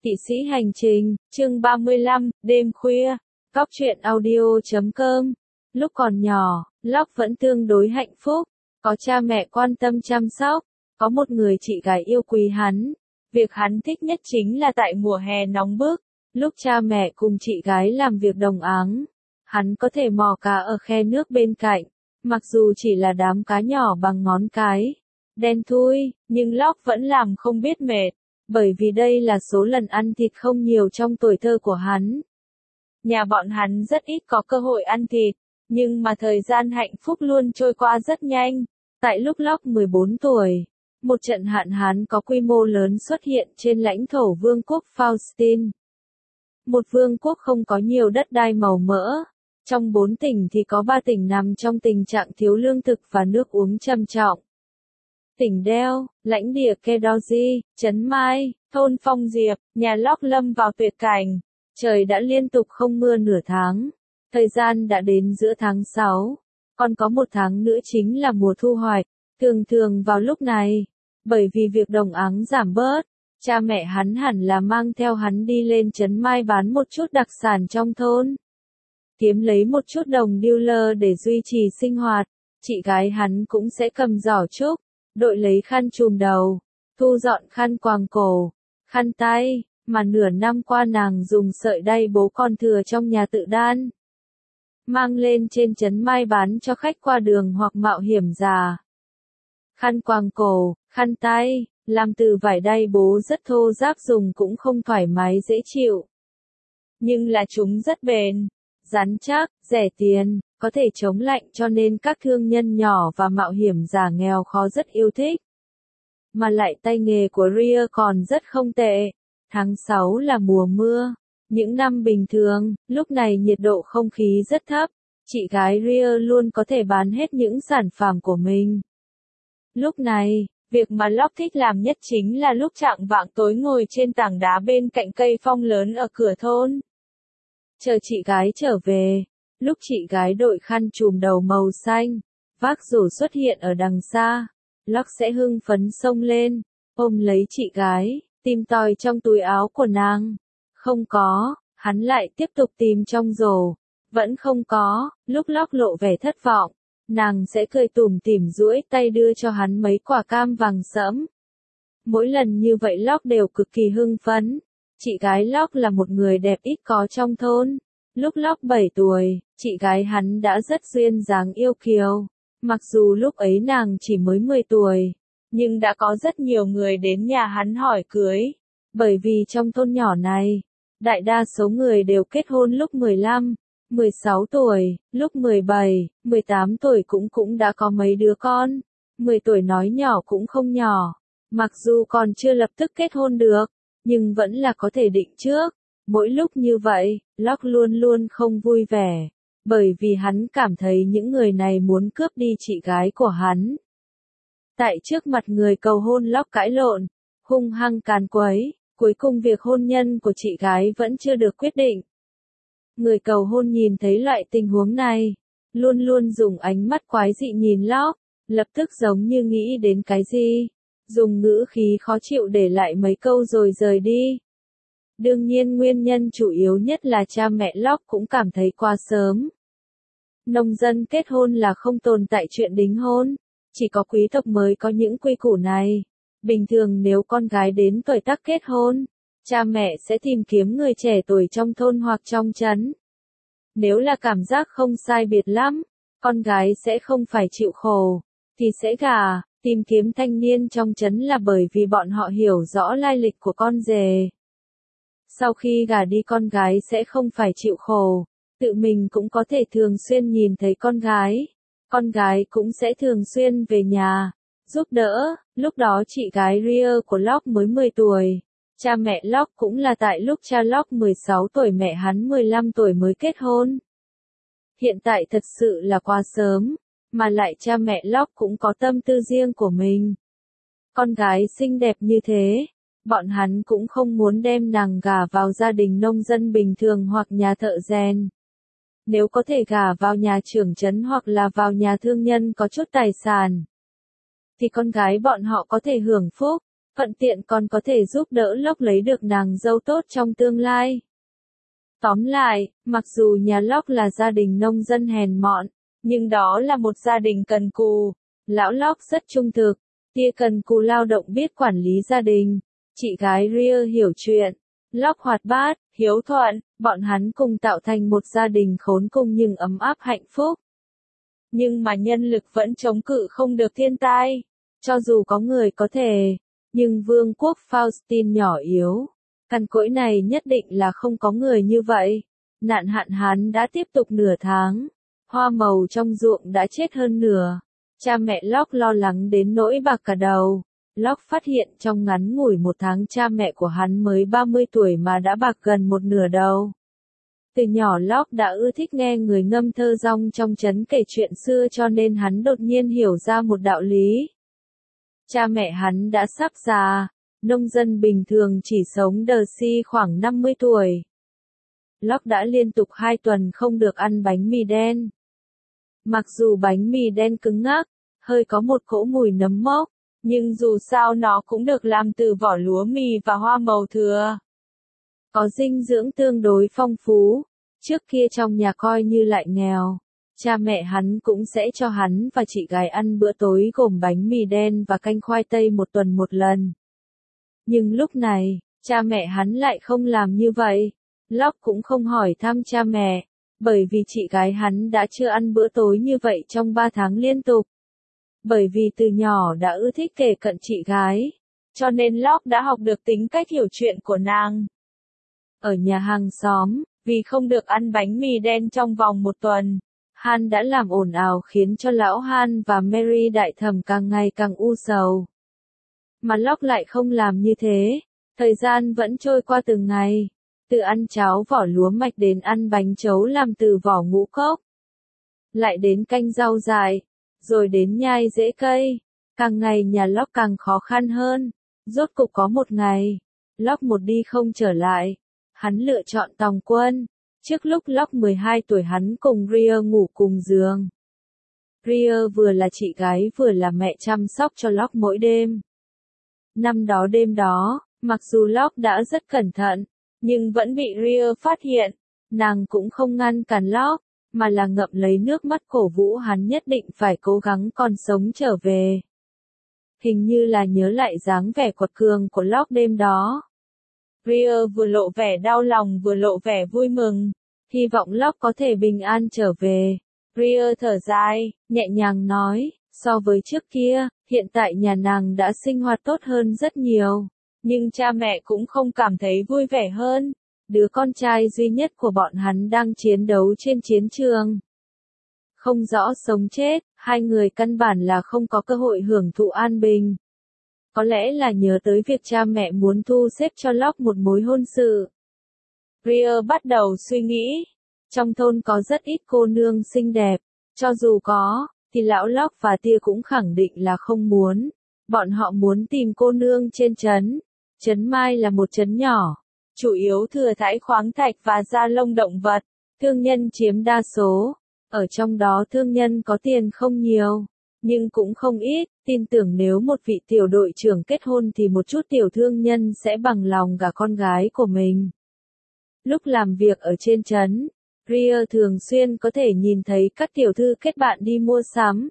Kỵ sĩ hành trình, chương 35, đêm khuya, Góc truyện audio.com. Lúc còn nhỏ, Locke vẫn tương đối hạnh phúc, có cha mẹ quan tâm chăm sóc, có một người chị gái yêu quý hắn. Việc hắn thích nhất chính là tại mùa hè nóng bức, lúc cha mẹ cùng chị gái làm việc đồng áng, hắn có thể mò cá ở khe nước bên cạnh, mặc dù chỉ là đám cá nhỏ bằng ngón cái, đen thui, nhưng Locke vẫn làm không biết mệt. Bởi vì đây là số lần ăn thịt không nhiều trong tuổi thơ của hắn. Nhà bọn hắn rất ít có cơ hội ăn thịt, nhưng mà thời gian hạnh phúc luôn trôi qua rất nhanh. Tại lúc Locke 14 tuổi, một trận hạn hán có quy mô lớn xuất hiện trên lãnh thổ vương quốc Faustin. Một vương quốc không có nhiều đất đai màu mỡ. Trong 4 tỉnh thì có 3 tỉnh nằm trong tình trạng thiếu lương thực và nước uống trầm trọng. Tỉnh Đeo, lãnh địa Kedoji, Trấn Mai, thôn Phong Diệp, nhà Locke lâm vào tuyệt cảnh. Trời đã liên tục không mưa nửa tháng. Thời gian đã đến giữa tháng 6. Còn có một tháng nữa chính là mùa thu hoạch. Thường vào lúc này, bởi vì việc đồng áng giảm bớt, cha mẹ hắn hẳn là mang theo hắn đi lên Trấn Mai bán một chút đặc sản trong thôn. Kiếm lấy một chút đồng điêu lơ để duy trì sinh hoạt. Chị gái hắn cũng sẽ cầm giỏ trúc, đội lấy khăn trùm đầu, thu dọn khăn quàng cổ, khăn tay, mà nửa năm qua nàng dùng sợi đay bố con thừa trong nhà tự đan. Mang lên trên Trấn Mai bán cho khách qua đường hoặc mạo hiểm già. Khăn quàng cổ, khăn tay, làm từ vải đay bố rất thô ráp dùng cũng không thoải mái dễ chịu. Nhưng là chúng rất bền, rắn chắc, rẻ tiền, có thể chống lạnh cho nên các thương nhân nhỏ và mạo hiểm giả nghèo khó rất yêu thích. Mà lại tay nghề của Ria còn rất không tệ. Tháng 6 là mùa mưa. Những năm bình thường, lúc này nhiệt độ không khí rất thấp. Chị gái Ria luôn có thể bán hết những sản phẩm của mình. Lúc này, việc mà Locke thích làm nhất chính là lúc chạng vạng tối ngồi trên tảng đá bên cạnh cây phong lớn ở cửa thôn. Chờ chị gái trở về. Lúc chị gái đội khăn trùm đầu màu xanh, vác rổ xuất hiện ở đằng xa, Locke sẽ hưng phấn xông lên, ôm lấy chị gái, tìm tòi trong túi áo của nàng. Không có, hắn lại tiếp tục tìm trong rổ. Vẫn không có, lúc Locke lộ vẻ thất vọng, nàng sẽ cười tủm tỉm duỗi tay đưa cho hắn mấy quả cam vàng sẫm. Mỗi lần như vậy Locke đều cực kỳ hưng phấn. Chị gái Locke là một người đẹp ít có trong thôn. Lúc Locke 7 tuổi, chị gái hắn đã rất duyên dáng yêu kiều. Mặc dù lúc ấy nàng chỉ mới 10 tuổi, nhưng đã có rất nhiều người đến nhà hắn hỏi cưới. Bởi vì trong thôn nhỏ này, đại đa số người đều kết hôn lúc 15, 16 tuổi, lúc 17, 18 tuổi cũng đã có mấy đứa con. 10 tuổi nói nhỏ cũng không nhỏ. Mặc dù còn chưa lập tức kết hôn được, nhưng vẫn là có thể định trước. Mỗi lúc như vậy, Locke luôn không vui vẻ, bởi vì hắn cảm thấy những người này muốn cướp đi chị gái của hắn. Tại trước mặt người cầu hôn Locke cãi lộn, hung hăng càn quấy, cuối cùng việc hôn nhân của chị gái vẫn chưa được quyết định. Người cầu hôn nhìn thấy loại tình huống này, luôn dùng ánh mắt quái dị nhìn Locke, lập tức giống như nghĩ đến cái gì, dùng ngữ khí khó chịu để lại mấy câu rồi rời đi. Đương nhiên nguyên nhân chủ yếu nhất là cha mẹ Locke cũng cảm thấy quá sớm. Nông dân kết hôn là không tồn tại chuyện đính hôn, chỉ có quý tộc mới có những quy củ này. Bình thường nếu con gái đến tuổi tác kết hôn, cha mẹ sẽ tìm kiếm người trẻ tuổi trong thôn hoặc trong trấn. Nếu là cảm giác không sai biệt lắm, con gái sẽ không phải chịu khổ, thì sẽ gả. Tìm kiếm thanh niên trong trấn là bởi vì bọn họ hiểu rõ lai lịch của con rể. Sau khi gả đi con gái sẽ không phải chịu khổ, tự mình cũng có thể thường xuyên nhìn thấy con gái cũng sẽ thường xuyên về nhà, giúp đỡ. Lúc đó chị gái Ria của Locke mới 10 tuổi, cha mẹ Locke cũng là tại lúc cha Locke 16 tuổi mẹ hắn 15 tuổi mới kết hôn. Hiện tại thật sự là quá sớm, mà lại cha mẹ Locke cũng có tâm tư riêng của mình. Con gái xinh đẹp như thế, bọn hắn cũng không muốn đem nàng gả vào gia đình nông dân bình thường hoặc nhà thợ rèn. Nếu có thể gả vào nhà trưởng trấn hoặc là vào nhà thương nhân có chút tài sản, thì con gái bọn họ có thể hưởng phúc. Thuận tiện còn có thể giúp đỡ Locke lấy được nàng dâu tốt trong tương lai. Tóm lại, mặc dù nhà Locke là gia đình nông dân hèn mọn, nhưng đó là một gia đình cần cù. Lão Locke rất trung thực, tia cần cù lao động biết quản lý gia đình. Chị gái Rhea hiểu chuyện. Locke hoạt bát, hiếu thuận, bọn hắn cùng tạo thành một gia đình khốn cùng nhưng ấm áp hạnh phúc. Nhưng mà nhân lực vẫn chống cự không được thiên tai. Cho dù có người có thể, nhưng vương quốc Faustine nhỏ yếu. Cằn cỗi này nhất định là không có người như vậy. Nạn hạn hán đã tiếp tục nửa tháng. Hoa màu trong ruộng đã chết hơn nửa. Cha mẹ Locke lo lắng đến nỗi bạc cả đầu. Locke phát hiện trong ngắn ngủi một tháng cha mẹ của hắn mới 30 tuổi mà đã bạc gần một nửa đầu. Từ nhỏ Locke đã ưa thích nghe người ngâm thơ rong trong trấn kể chuyện xưa cho nên hắn đột nhiên hiểu ra một đạo lý. Cha mẹ hắn đã sắp già, nông dân bình thường chỉ sống đờ si khoảng 50 tuổi. Locke đã liên tục 2 tuần không được ăn bánh mì đen. Mặc dù bánh mì đen cứng ngắc, hơi có một cỗ mùi nấm mốc, nhưng dù sao nó cũng được làm từ vỏ lúa mì và hoa màu thừa. Có dinh dưỡng tương đối phong phú, trước kia trong nhà coi như lại nghèo. Cha mẹ hắn cũng sẽ cho hắn và chị gái ăn bữa tối gồm bánh mì đen và canh khoai tây một tuần một lần. Nhưng lúc này, cha mẹ hắn lại không làm như vậy. Locke cũng không hỏi thăm cha mẹ, bởi vì chị gái hắn đã chưa ăn bữa tối như vậy trong 3 tháng liên tục. Bởi vì từ nhỏ đã ưa thích kể cận chị gái, cho nên Locke đã học được tính cách hiểu chuyện của nàng. Ở nhà hàng xóm, vì không được ăn bánh mì đen trong vòng một tuần, Han đã làm ồn ào khiến cho lão Han và Mary đại thẩm càng ngày càng u sầu. Mà Locke lại không làm như thế, thời gian vẫn trôi qua từng ngày, từ ăn cháo vỏ lúa mạch đến ăn bánh chấu làm từ vỏ ngũ cốc, lại đến canh rau dại, rồi đến nhai rễ cây. Càng ngày nhà Locke càng khó khăn hơn. Rốt cục có một ngày, Locke một đi không trở lại. Hắn lựa chọn tòng quân. Trước lúc Locke 12 tuổi hắn cùng Rhea ngủ cùng giường. Rhea vừa là chị gái vừa là mẹ chăm sóc cho Locke mỗi đêm. Đêm đó, mặc dù Locke đã rất cẩn thận, nhưng vẫn bị Rhea phát hiện. Nàng cũng không ngăn cản Locke, mà là ngậm lấy nước mắt cổ vũ hắn nhất định phải cố gắng còn sống trở về. Hình như là nhớ lại dáng vẻ quật cường của Locke đêm đó. Rhea vừa lộ vẻ đau lòng vừa lộ vẻ vui mừng, hy vọng Locke có thể bình an trở về. Rhea thở dài, nhẹ nhàng nói, so với trước kia, hiện tại nhà nàng đã sinh hoạt tốt hơn rất nhiều, nhưng cha mẹ cũng không cảm thấy vui vẻ hơn. Đứa con trai duy nhất của bọn hắn đang chiến đấu trên chiến trường. Không rõ sống chết, hai người căn bản là không có cơ hội hưởng thụ an bình. Có lẽ là nhớ tới việc cha mẹ muốn thu xếp cho Locke một mối hôn sự. Rhea bắt đầu suy nghĩ. Trong thôn có rất ít cô nương xinh đẹp. Cho dù có, thì lão Locke và tia cũng khẳng định là không muốn. Bọn họ muốn tìm cô nương trên trấn. Trấn Mai là một trấn nhỏ, chủ yếu thừa thãi khoáng thạch và da lông động vật. Thương nhân chiếm đa số. Ở trong đó thương nhân có tiền không nhiều, nhưng cũng không ít. Tin tưởng nếu một vị tiểu đội trưởng kết hôn thì một chút tiểu thương nhân sẽ bằng lòng gả con gái của mình. Lúc làm việc ở trên trấn, Rhea thường xuyên có thể nhìn thấy các tiểu thư kết bạn đi mua sắm.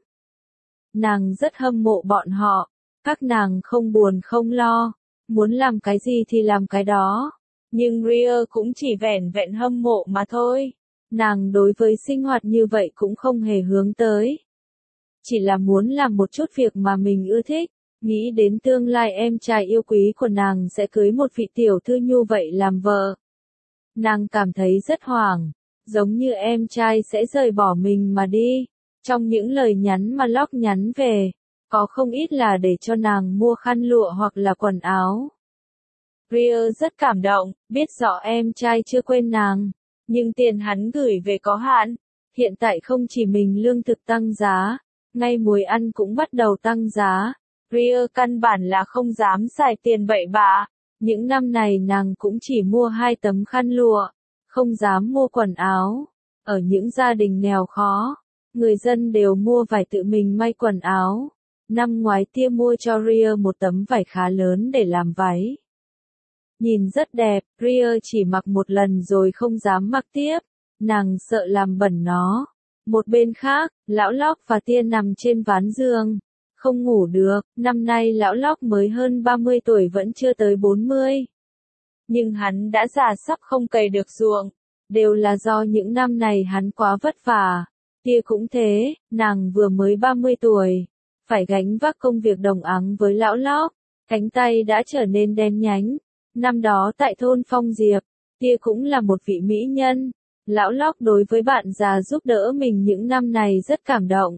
Nàng rất hâm mộ bọn họ, các nàng không buồn không lo, muốn làm cái gì thì làm cái đó. Nhưng Rhea cũng chỉ vẻn vẹn hâm mộ mà thôi. Nàng đối với sinh hoạt như vậy cũng không hề hướng tới. Chỉ là muốn làm một chút việc mà mình ưa thích, nghĩ đến tương lai em trai yêu quý của nàng sẽ cưới một vị tiểu thư như vậy làm vợ. Nàng cảm thấy rất hoảng, giống như em trai sẽ rời bỏ mình mà đi. Trong những lời nhắn mà Locke nhắn về, có không ít là để cho nàng mua khăn lụa hoặc là quần áo. Rhea rất cảm động, biết rõ em trai chưa quên nàng, nhưng tiền hắn gửi về có hạn. Hiện tại không chỉ mình lương thực tăng giá, ngay muối ăn cũng bắt đầu tăng giá. Rhea căn bản là không dám xài tiền bậy bạ. Những năm này nàng cũng chỉ mua 2 tấm khăn lụa, không dám mua quần áo. Ở những gia đình nghèo khó, người dân đều mua vải tự mình may quần áo. Năm ngoái tia mua cho Ria một tấm vải khá lớn để làm váy. Nhìn rất đẹp, Ria chỉ mặc một lần rồi không dám mặc tiếp, nàng sợ làm bẩn nó. Một bên khác, lão Lóc và tia nằm trên ván giường, không ngủ được, năm nay lão Lóc mới hơn 30 tuổi vẫn chưa tới 40. Nhưng hắn đã già sắp không cày được ruộng, đều là do những năm này hắn quá vất vả. Tia cũng thế, nàng vừa mới 30 tuổi, phải gánh vác công việc đồng áng với lão Lóc, cánh tay đã trở nên đen nhánh. Năm đó tại thôn Phong Diệp, tia cũng là một vị mỹ nhân. Lão Lóc đối với bạn già giúp đỡ mình những năm này rất cảm động.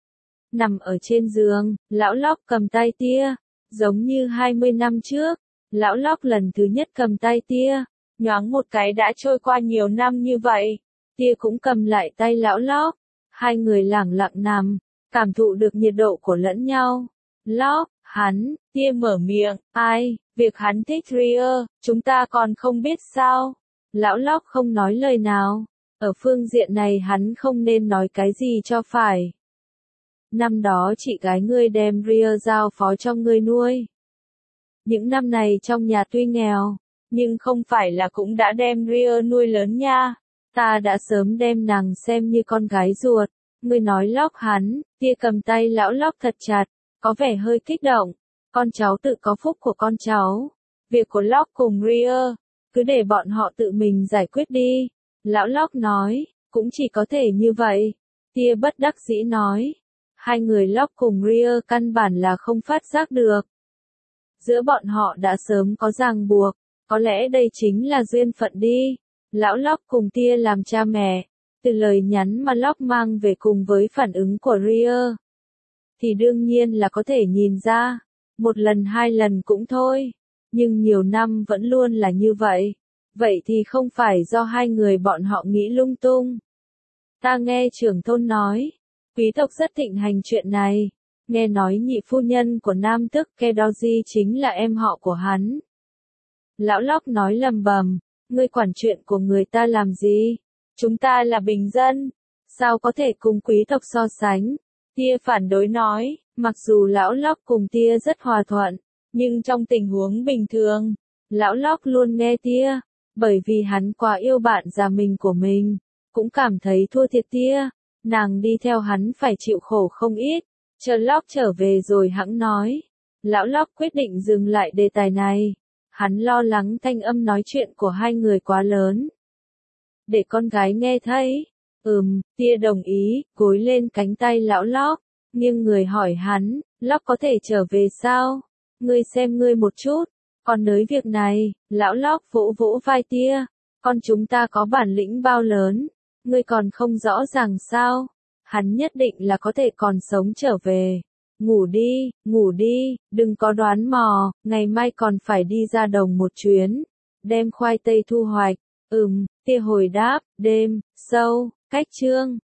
Nằm ở trên giường, lão Lóc cầm tay tia, giống như 20 năm trước. Lão Lóc lần thứ nhất cầm tay tia, nhoáng một cái đã trôi qua nhiều năm như vậy. Tia cũng cầm lại tay lão Lóc. Hai người lẳng lặng nằm, cảm thụ được nhiệt độ của lẫn nhau. Lóc, hắn, tia mở miệng, ai, việc hắn thích Ria, chúng ta còn không biết sao. Lão Lóc không nói lời nào, ở phương diện này hắn không nên nói cái gì cho phải. Năm đó chị gái ngươi đem Ria giao phó cho ngươi nuôi. Những năm này trong nhà tuy nghèo, nhưng không phải là cũng đã đem Ria nuôi lớn nha. Ta đã sớm đem nàng xem như con gái ruột. Ngươi nói Lóc hắn, tia cầm tay lão Lóc thật chặt, có vẻ hơi kích động. Con cháu tự có phúc của con cháu. Việc của Lóc cùng Ria, cứ để bọn họ tự mình giải quyết đi. Lão Lóc nói, cũng chỉ có thể như vậy. Tia bất đắc dĩ nói, hai người Lóc cùng Ria căn bản là không phát giác được. Giữa bọn họ đã sớm có ràng buộc, có lẽ đây chính là duyên phận đi. Lão Lóc cùng tia làm cha mẹ, từ lời nhắn mà Lóc mang về cùng với phản ứng của Ria, thì đương nhiên là có thể nhìn ra, một lần hai lần cũng thôi, nhưng nhiều năm vẫn luôn là như vậy. Vậy thì không phải do hai người bọn họ nghĩ lung tung. Ta nghe trưởng thôn nói, quý tộc rất thịnh hành chuyện này. Nghe nói nhị phu nhân của Nam Tước Kedoji chính là em họ của hắn. Lão Lóc nói lầm bầm, ngươi quản chuyện của người ta làm gì? Chúng ta là bình dân, sao có thể cùng quý tộc so sánh? Tia phản đối nói, mặc dù lão Lóc cùng tia rất hòa thuận, nhưng trong tình huống bình thường, lão Lóc luôn nghe tia, bởi vì hắn quá yêu bạn già mình của mình, cũng cảm thấy thua thiệt tia, nàng đi theo hắn phải chịu khổ không ít. Chờ Lóc trở về rồi hẵng nói. Lão Lóc quyết định dừng lại đề tài này. Hắn lo lắng thanh âm nói chuyện của hai người quá lớn. Để con gái nghe thấy. Tia đồng ý, gối lên cánh tay lão Lóc. Nhưng người hỏi hắn, Lóc có thể trở về sao? Ngươi xem ngươi một chút. Còn nới việc này, lão Lóc vỗ vỗ vai tia. Con chúng ta có bản lĩnh bao lớn. Ngươi còn không rõ ràng sao? Hắn nhất định là có thể còn sống trở về. Ngủ đi, đừng có đoán mò, ngày mai còn phải đi ra đồng một chuyến. Đem khoai tây thu hoạch. Tia hồi đáp, đêm, sâu, cách chương.